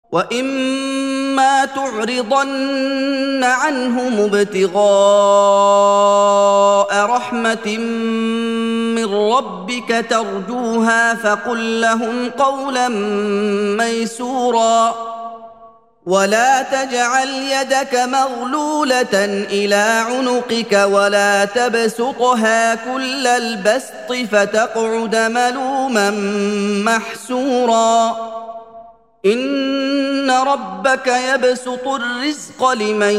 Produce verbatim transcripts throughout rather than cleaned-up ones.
وإما تعرضن عنهم ابتغاء رحمة من ربك ترجوها فقل لهم قولا ميسورا ولا تجعل يدك مغلولة إلى عنقك ولا تبسطها كل البسط فتقعد ملوما محسورا إن ربك يبسط الرزق لمن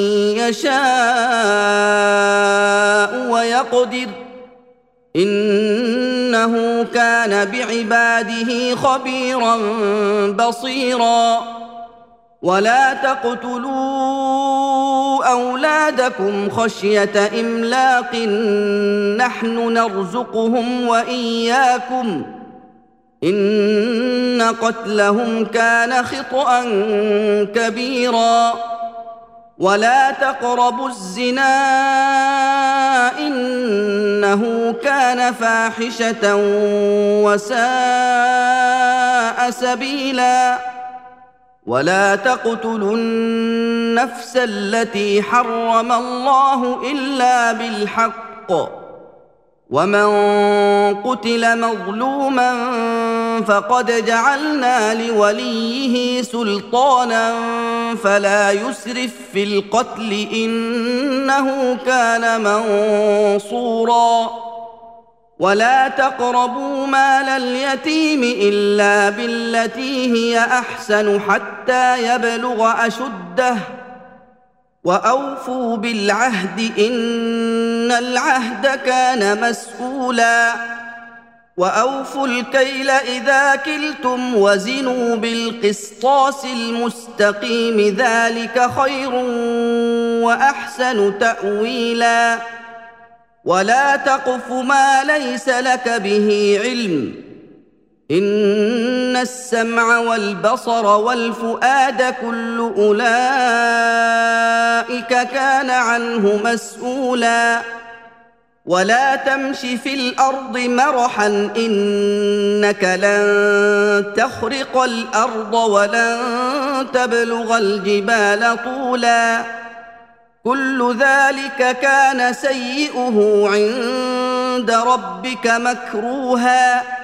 يشاء ويقدر إنه كان بعباده خبيرا بصيرا ولا تقتلوا أولادكم خشية إملاق نحن نرزقهم وإياكم إن قتلهم كان خطأ كبيرا ولا تقربوا الزنا إنه كان فاحشة وساء سبيلا ولا تقتلوا النفس التي حرم الله إلا بالحق ومن قتل مظلوما فقد جعلنا لوليه سلطانا فلا يسرف في القتل إنه كان منصورا ولا تقربوا مال اليتيم إلا بالتي هي أحسن حتى يبلغ أشده وأوفوا بالعهد إن العهد كان مسؤولا وأوفوا الكيل إذا كلتم وزنوا بالقسطاس المستقيم ذلك خير وأحسن تأويلا ولا تقف ما ليس لك به علم إن السمع والبصر والفؤاد كل أولئك كان عنه مسؤولا ولا تمش في الأرض مرحا إنك لن تخرق الأرض ولن تبلغ الجبال طولا كل ذلك كان سيئه عند ربك مكروها